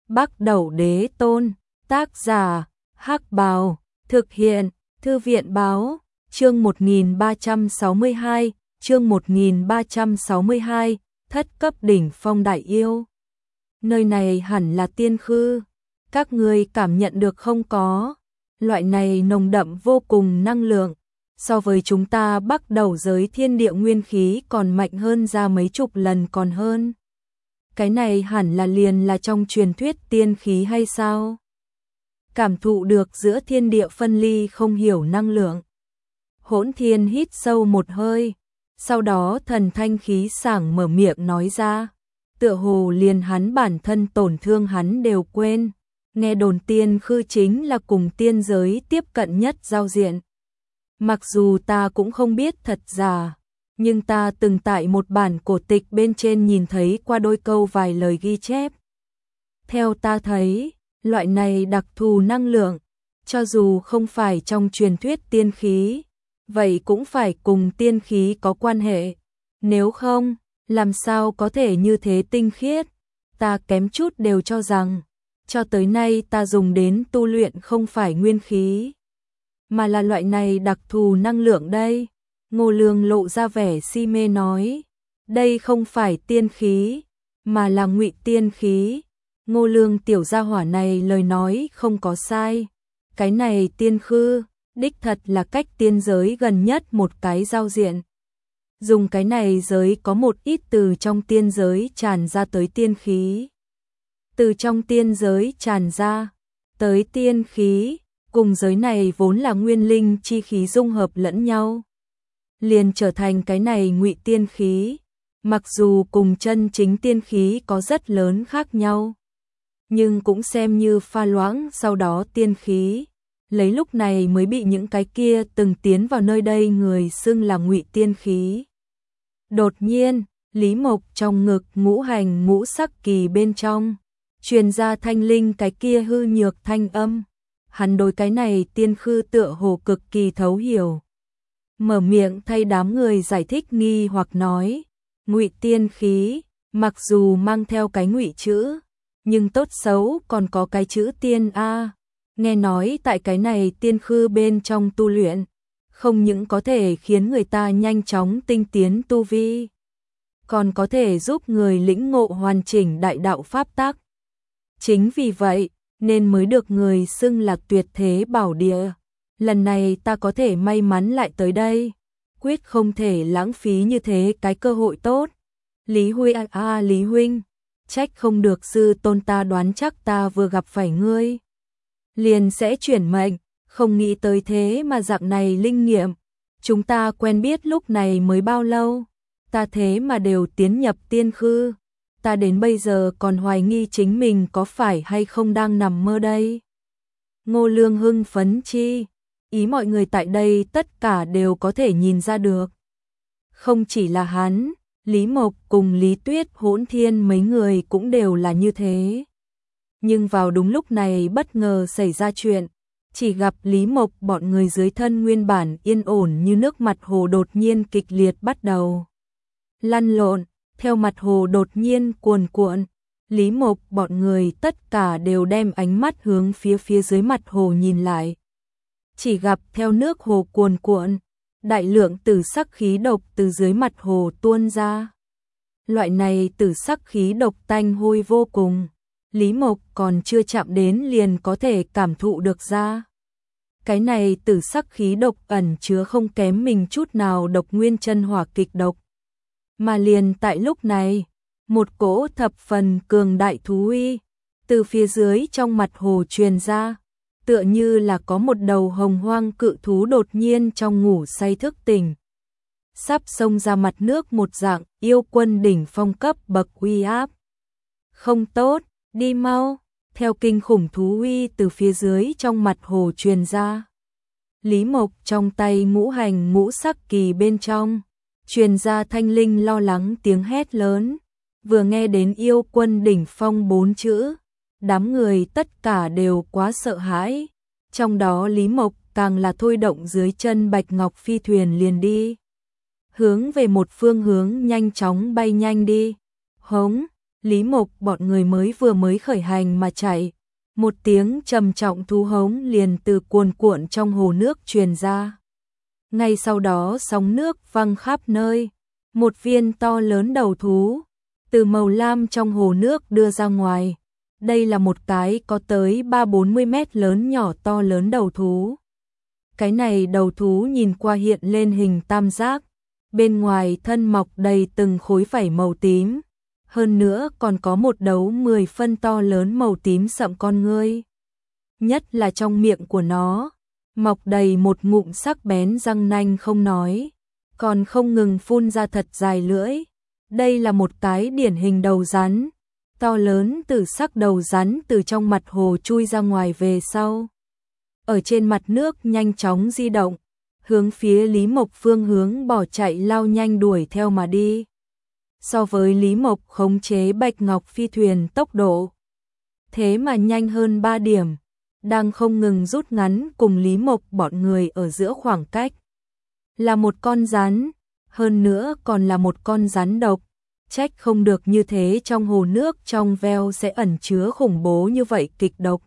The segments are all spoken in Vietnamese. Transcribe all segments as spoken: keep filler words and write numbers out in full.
Bắc Đẩu Đế Tôn, tác giả, Hắc Bào, thực hiện, Thư viện Báo, chương một nghìn ba trăm sáu mươi hai, chương một nghìn ba trăm sáu mươi hai, thất cấp đỉnh phong đại yêu. Nơi này hẳn là tiên khư, các ngươi cảm nhận được không có? Loại này nồng đậm vô cùng năng lượng, so với chúng ta Bắc Đẩu giới thiên địa nguyên khí còn mạnh hơn ra mấy chục lần còn hơn. Cái này hẳn là liền là trong truyền thuyết tiên khí hay sao? Cảm thụ được giữa thiên địa phân ly không hiểu năng lượng. Hỗn Thiên hít sâu một hơi, sau đó thần thanh khí sảng mở miệng nói ra, tựa hồ liền hắn bản thân tổn thương hắn đều quên. Nghe đồn tiên khư chính là cùng tiên giới tiếp cận nhất giao diện. Mặc dù ta cũng không biết thật giả, nhưng ta từng tại một bản cổ tịch bên trên nhìn thấy qua đôi câu vài lời ghi chép. Theo ta thấy, loại này đặc thù năng lượng, cho dù không phải trong truyền thuyết tiên khí, vậy cũng phải cùng tiên khí có quan hệ. Nếu không, làm sao có thể như thế tinh khiết? Ta kém chút đều cho rằng, cho tới nay ta dùng đến tu luyện không phải nguyên khí, mà là loại này đặc thù năng lượng đây. Ngô Lương lộ ra vẻ si mê nói, đây không phải tiên khí, mà là ngụy tiên khí. Ngô Lương tiểu gia hỏa này lời nói không có sai. Cái này tiên khư, đích thật là cách tiên giới gần nhất một cái giao diện. Dùng cái này giới có một ít từ trong tiên giới tràn ra tới tiên khí. Từ trong tiên giới tràn ra tới tiên khí, cùng giới này vốn là nguyên linh chi khí dung hợp lẫn nhau, liền trở thành cái này ngụy tiên khí. Mặc dù cùng chân chính tiên khí có rất lớn khác nhau, nhưng cũng xem như pha loãng sau đó tiên khí, lấy lúc này mới bị những cái kia từng tiến vào nơi đây người xưng là ngụy tiên khí. Đột nhiên, Lý Mộc trong ngực ngũ hành ngũ sắc kỳ bên trong truyền ra thanh linh cái kia hư nhược thanh âm. Hắn đối cái này tiên khư tựa hồ cực kỳ thấu hiểu, mở miệng thay đám người giải thích nghi hoặc nói, ngụy tiên khí, mặc dù mang theo cái ngụy chữ, nhưng tốt xấu còn có cái chữ tiên a. Nghe nói tại cái này tiên khư bên trong tu luyện, không những có thể khiến người ta nhanh chóng tinh tiến tu vi, còn có thể giúp người lĩnh ngộ hoàn chỉnh đại đạo pháp tắc. Chính vì vậy, nên mới được người xưng là tuyệt thế bảo địa. Lần này ta có thể may mắn lại tới đây, quyết không thể lãng phí như thế cái cơ hội tốt. Lý Huy a à, Lý huynh, trách không được sư tôn ta đoán chắc ta vừa gặp phải ngươi, liền sẽ chuyển mệnh, không nghĩ tới thế mà dạng này linh nghiệm. Chúng ta quen biết lúc này mới bao lâu, ta thế mà đều tiến nhập tiên khư. Ta đến bây giờ còn hoài nghi chính mình có phải hay không đang nằm mơ đây. Ngô Lương hưng phấn chi, ý mọi người tại đây tất cả đều có thể nhìn ra được. Không chỉ là hắn, Lý Mộc cùng Lý Tuyết, Hỗn Thiên mấy người cũng đều là như thế. Nhưng vào đúng lúc này bất ngờ xảy ra chuyện, chỉ gặp Lý Mộc bọn người dưới thân nguyên bản yên ổn như nước mặt hồ đột nhiên kịch liệt bắt đầu lăn lộn. Theo mặt hồ đột nhiên cuồn cuộn, Lý Mộc bọn người tất cả đều đem ánh mắt hướng phía phía dưới mặt hồ nhìn lại. Chỉ gặp theo nước hồ cuồn cuộn, đại lượng tử sắc khí độc từ dưới mặt hồ tuôn ra. Loại này tử sắc khí độc tanh hôi vô cùng, Lý Mộc còn chưa chạm đến liền có thể cảm thụ được ra. Cái này tử sắc khí độc ẩn chứa không kém mình chút nào độc nguyên chân hỏa kịch độc. Mà liền tại lúc này, một cỗ thập phần cường đại thú uy từ phía dưới trong mặt hồ truyền ra, tựa như là có một đầu hồng hoang cự thú đột nhiên trong ngủ say thức tỉnh, sắp xông ra mặt nước một dạng yêu quân đỉnh phong cấp bậc uy áp. Không tốt, đi mau, theo kinh khủng thú uy từ phía dưới trong mặt hồ truyền ra. Lý Mộc trong tay ngũ hành ngũ sắc kỳ bên trong truyền ra thanh linh lo lắng tiếng hét lớn. Vừa nghe đến yêu quân đỉnh phong bốn chữ, đám người tất cả đều quá sợ hãi. Trong đó Lý Mộc càng là thôi động dưới chân bạch ngọc phi thuyền liền đi, hướng về một phương hướng nhanh chóng bay nhanh đi. Hống, Lý Mộc bọn người mới vừa mới khởi hành mà chạy, một tiếng trầm trọng thú hống liền từ cuồn cuộn trong hồ nước truyền ra. Ngay sau đó sóng nước văng khắp nơi, một viên to lớn đầu thú từ màu lam trong hồ nước đưa ra ngoài. Đây là một cái có tới ba bốn mươi mét lớn nhỏ to lớn đầu thú. Cái này đầu thú nhìn qua hiện lên hình tam giác, bên ngoài thân mọc đầy từng khối vảy màu tím, hơn nữa còn có một đấu mười phân to lớn màu tím sậm con ngươi. Nhất là trong miệng của nó, mọc đầy một ngụm sắc bén răng nanh không nói, còn không ngừng phun ra thật dài lưỡi. Đây là một cái điển hình đầu rắn, to lớn từ sắc đầu rắn từ trong mặt hồ chui ra ngoài về sau. Ở trên mặt nước nhanh chóng di động, hướng phía Lý Mộc phương hướng bỏ chạy lao nhanh đuổi theo mà đi. So với Lý Mộc khống chế Bạch Ngọc phi thuyền tốc độ, thế mà nhanh hơn ba điểm, đang không ngừng rút ngắn cùng Lý Mộc bọn người ở giữa khoảng cách. Là một con rắn, hơn nữa còn là một con rắn độc, trách không được như thế trong hồ nước trong veo sẽ ẩn chứa khủng bố như vậy kịch độc.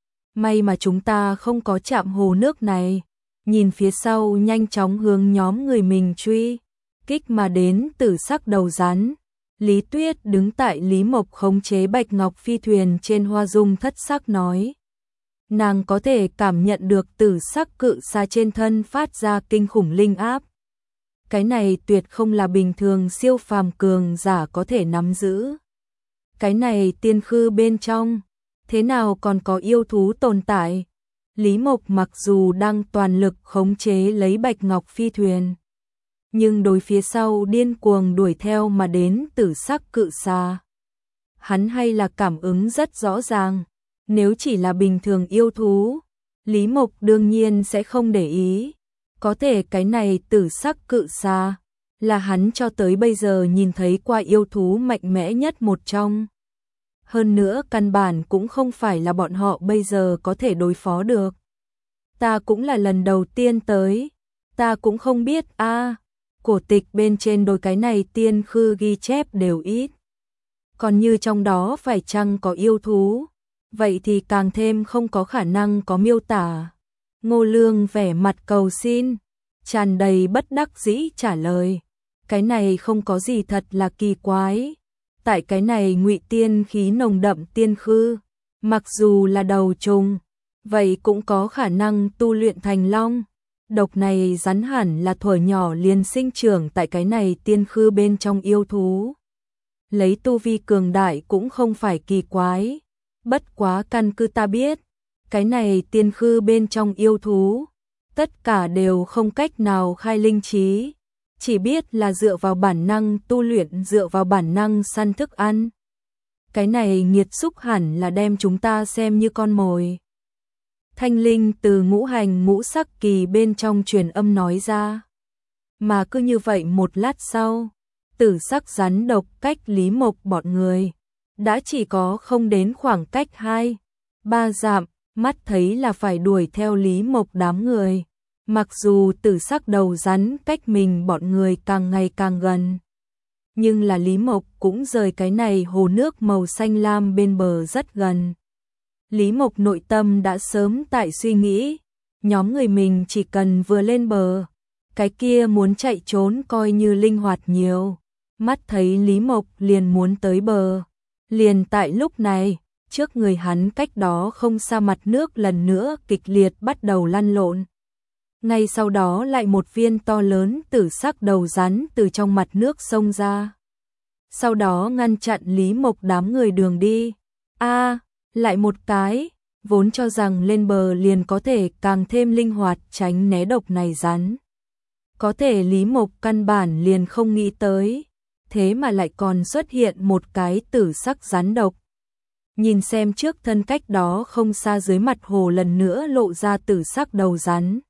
May mà chúng ta không có chạm hồ nước này, nhìn phía sau nhanh chóng hướng nhóm người mình truy kích mà đến tử sắc đầu rắn. Lý Tuyết đứng tại Lý Mộc khống chế Bạch Ngọc phi thuyền trên hoa dung thất sắc nói. Nàng có thể cảm nhận được tử sắc cự xà trên thân phát ra kinh khủng linh áp. Cái này tuyệt không là bình thường siêu phàm cường giả có thể nắm giữ. Cái này tiên khư bên trong, thế nào còn có yêu thú tồn tại? Lý Mộc mặc dù đang toàn lực khống chế lấy Bạch Ngọc phi thuyền, nhưng đối phía sau điên cuồng đuổi theo mà đến tử sắc cự xà. Hắn hay là cảm ứng rất rõ ràng, nếu chỉ là bình thường yêu thú, Lý Mộc đương nhiên sẽ không để ý. Có thể cái này tử sắc cự xà là hắn cho tới bây giờ nhìn thấy qua yêu thú mạnh mẽ nhất một trong. Hơn nữa căn bản cũng không phải là bọn họ bây giờ có thể đối phó được. Ta cũng là lần đầu tiên tới, ta cũng không biết a. À, cổ tịch bên trên đôi cái này tiên khư ghi chép đều ít. Còn như trong đó phải chăng có yêu thú, vậy thì càng thêm không có khả năng có miêu tả. Ngô Lương vẻ mặt cầu xin, tràn đầy bất đắc dĩ trả lời, cái này không có gì thật là kỳ quái. Tại cái này ngụy tiên khí nồng đậm tiên khư, mặc dù là đầu trùng, vậy cũng có khả năng tu luyện thành long. Độc này rắn hẳn là thuở nhỏ liền sinh trưởng tại cái này tiên khư bên trong yêu thú. Lấy tu vi cường đại cũng không phải kỳ quái. Bất quá căn cứ ta biết, cái này tiên khư bên trong yêu thú, tất cả đều không cách nào khai linh trí, chỉ biết là dựa vào bản năng tu luyện, dựa vào bản năng săn thức ăn. Cái này nghiệt xúc hẳn là đem chúng ta xem như con mồi. Thanh linh từ ngũ hành ngũ sắc kỳ bên trong truyền âm nói ra. Mà cứ như vậy một lát sau, tử sắc rắn độc cách Lý Mộc bọn người đã chỉ có không đến khoảng cách hai, ba dặm, mắt thấy là phải đuổi theo Lý Mộc đám người. Mặc dù tử sắc đầu rắn cách mình bọn người càng ngày càng gần, nhưng là Lý Mộc cũng rời cái này hồ nước màu xanh lam bên bờ rất gần. Lý Mộc nội tâm đã sớm tại suy nghĩ, nhóm người mình chỉ cần vừa lên bờ, cái kia muốn chạy trốn coi như linh hoạt nhiều. Mắt thấy Lý Mộc liền muốn tới bờ, liền tại lúc này, trước người hắn cách đó không xa mặt nước lần nữa kịch liệt bắt đầu lăn lộn. Ngay sau đó lại một viên to lớn tử sắc đầu rắn từ trong mặt nước xông ra. Sau đó ngăn chặn Lý Mộc đám người đường đi. A, à, lại một cái, vốn cho rằng lên bờ liền có thể càng thêm linh hoạt tránh né độc này rắn. Có thể Lý Mộc căn bản liền không nghĩ tới, thế mà lại còn xuất hiện một cái tử sắc rắn độc. Nhìn xem trước thân cách đó không xa dưới mặt hồ lần nữa lộ ra tử sắc đầu rắn.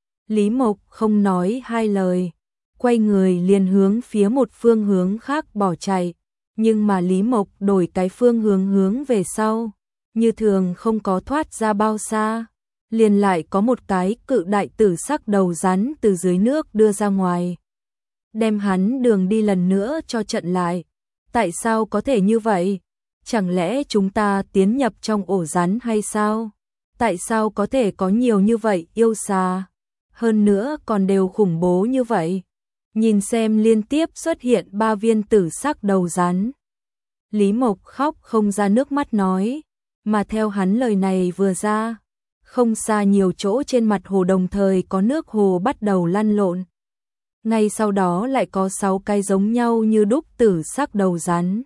Lý Mộc không nói hai lời, quay người liền hướng phía một phương hướng khác bỏ chạy, nhưng mà Lý Mộc đổi cái phương hướng hướng về sau, như thường không có thoát ra bao xa, liền lại có một cái cự đại tử sắc đầu rắn từ dưới nước đưa ra ngoài, đem hắn đường đi lần nữa cho chặn lại. Tại sao có thể như vậy? Chẳng lẽ chúng ta tiến nhập trong ổ rắn hay sao? Tại sao có thể có nhiều như vậy yêu xà? Hơn nữa còn đều khủng bố như vậy. Nhìn xem liên tiếp xuất hiện ba viên tử sắc đầu rắn. Lý Mộc khóc không ra nước mắt nói, mà theo hắn lời này vừa ra, không xa nhiều chỗ trên mặt hồ đồng thời có nước hồ bắt đầu lăn lộn. Ngay sau đó lại có sáu cái giống nhau như đúc tử sắc đầu rắn.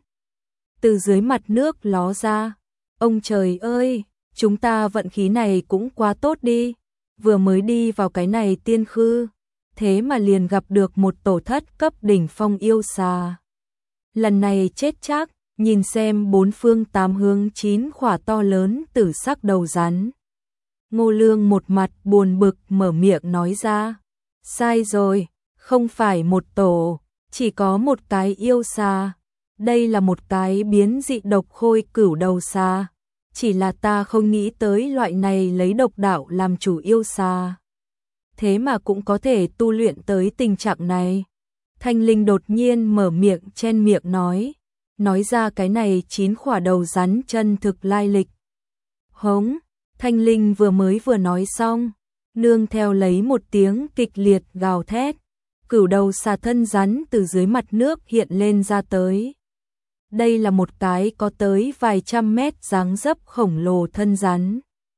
Từ dưới mặt nước ló ra. Ông trời ơi, chúng ta vận khí này cũng quá tốt đi. Vừa mới đi vào cái này tiên khư, thế mà liền gặp được một tổ thất cấp đỉnh phong yêu xà. Lần này chết chắc, nhìn xem bốn phương tám hướng chín khỏa to lớn tử sắc đầu rắn. Ngô Lương một mặt buồn bực mở miệng nói ra. Sai rồi, không phải một tổ, chỉ có một cái yêu xà. Đây là một cái biến dị độc khôi cửu đầu xà. Chỉ là ta không nghĩ tới loại này lấy độc đạo làm chủ yêu xà. Thế mà cũng có thể tu luyện tới tình trạng này. Thanh Linh đột nhiên mở miệng chen miệng nói. Nói ra cái này chín khỏa đầu rắn chân thực lai lịch. Hống, Thanh Linh vừa mới vừa nói xong. Nương theo lấy một tiếng kịch liệt gào thét. Cửu đầu xà thân rắn từ dưới mặt nước hiện lên ra tới. Đây là một cái có tới vài trăm mét dáng dấp khổng lồ thân rắn.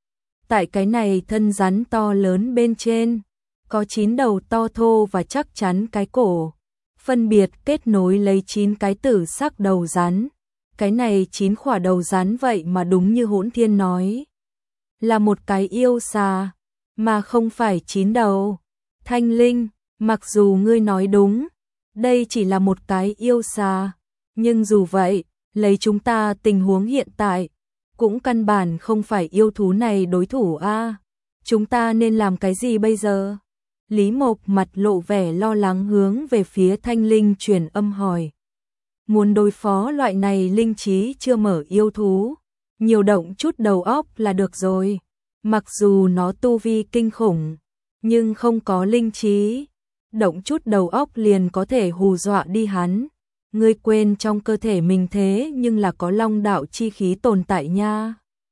Tại cái này thân rắn to lớn bên trên, có chín đầu to thô và chắc chắn cái cổ, phân biệt kết nối lấy chín cái tử sắc đầu rắn. Cái này chín khỏa đầu rắn vậy mà đúng như Hỗn Thiên nói, là một cái yêu xà, mà không phải chín đầu. Thanh Linh, mặc dù ngươi nói đúng, đây chỉ là một cái yêu xà, nhưng dù vậy, lấy chúng ta tình huống hiện tại, cũng căn bản không phải yêu thú này đối thủ a. À, chúng ta nên làm cái gì bây giờ? Lý Mộc mặt lộ vẻ lo lắng hướng về phía Thanh Linh truyền âm hỏi. Muốn đối phó loại này linh trí chưa mở yêu thú, nhiều động chút đầu óc là được rồi. Mặc dù nó tu vi kinh khủng, nhưng không có linh trí, động chút đầu óc liền có thể hù dọa đi hắn. Ngươi quên trong cơ thể mình thế nhưng là có long đạo chi khí tồn tại nha.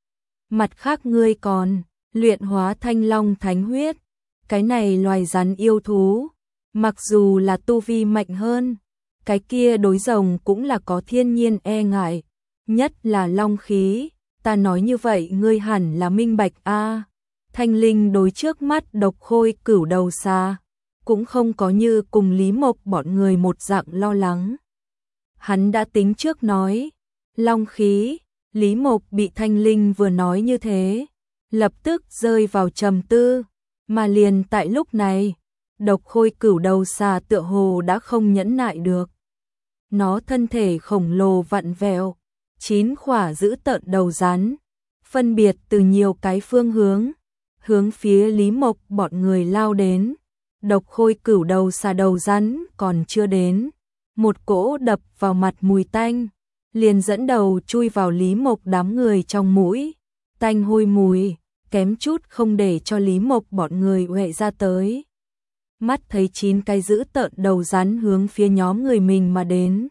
Mặt khác ngươi còn luyện hóa thanh long thánh huyết. Cái này loài rắn yêu thú, mặc dù là tu vi mạnh hơn, cái kia đối rồng cũng là có thiên nhiên e ngại, nhất là long khí. Ta nói như vậy ngươi hẳn là minh bạch a. À, Thanh Linh đối trước mắt độc khôi cửu đầu xà, cũng không có như cùng Lý Mộc bọn người một dạng lo lắng. Hắn đã tính trước nói, long khí. Lý Mộc bị Thanh Linh vừa nói như thế, lập tức rơi vào trầm tư, mà liền tại lúc này, độc khôi cửu đầu xà tựa hồ đã không nhẫn nại được. Nó thân thể khổng lồ vặn vẹo, chín khỏa giữ tợn đầu rắn, phân biệt từ nhiều cái phương hướng, hướng phía Lý Mộc bọn người lao đến. Độc khôi cửu đầu xà đầu rắn còn chưa đến, một cỗ đập vào mặt mùi tanh, liền dẫn đầu chui vào Lý Mộc đám người trong mũi, tanh hôi mùi, kém chút không để cho Lý Mộc bọn người uệ ra tới. Mắt thấy chín cái giữ tợn đầu rắn hướng phía nhóm người mình mà đến.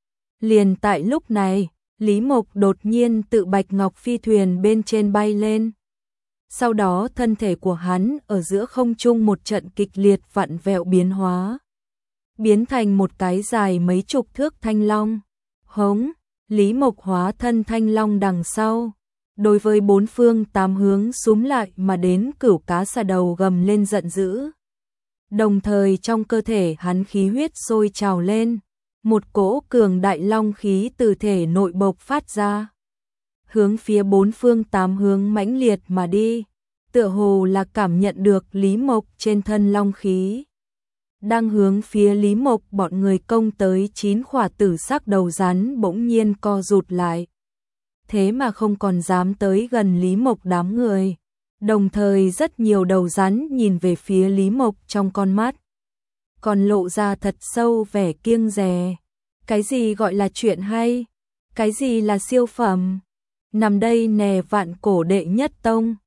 Liền tại lúc này, Lý Mộc đột nhiên tự bạch ngọc phi thuyền bên trên bay lên. Sau đó thân thể của hắn ở giữa không trung một trận kịch liệt vặn vẹo biến hóa, biến thành một cái dài mấy chục thước thanh long. Hống, Lý Mộc hóa thân thanh long đằng sau, đối với bốn phương tám hướng xúm lại mà đến cửu cá xà đầu gầm lên giận dữ. Đồng thời trong cơ thể hắn khí huyết sôi trào lên, một cỗ cường đại long khí từ thể nội bộc phát ra, hướng phía bốn phương tám hướng mãnh liệt mà đi, tựa hồ là cảm nhận được Lý Mộc trên thân long khí. Đang hướng phía Lý Mộc bọn người công tới chín khỏa tử sắc đầu rắn bỗng nhiên co rụt lại. Thế mà không còn dám tới gần Lý Mộc đám người. Đồng thời rất nhiều đầu rắn nhìn về phía Lý Mộc trong con mắt, còn lộ ra thật sâu vẻ kiêng dè. Cái gì gọi là chuyện hay? Cái gì là siêu phẩm? Nằm đây nè vạn cổ đệ nhất tông.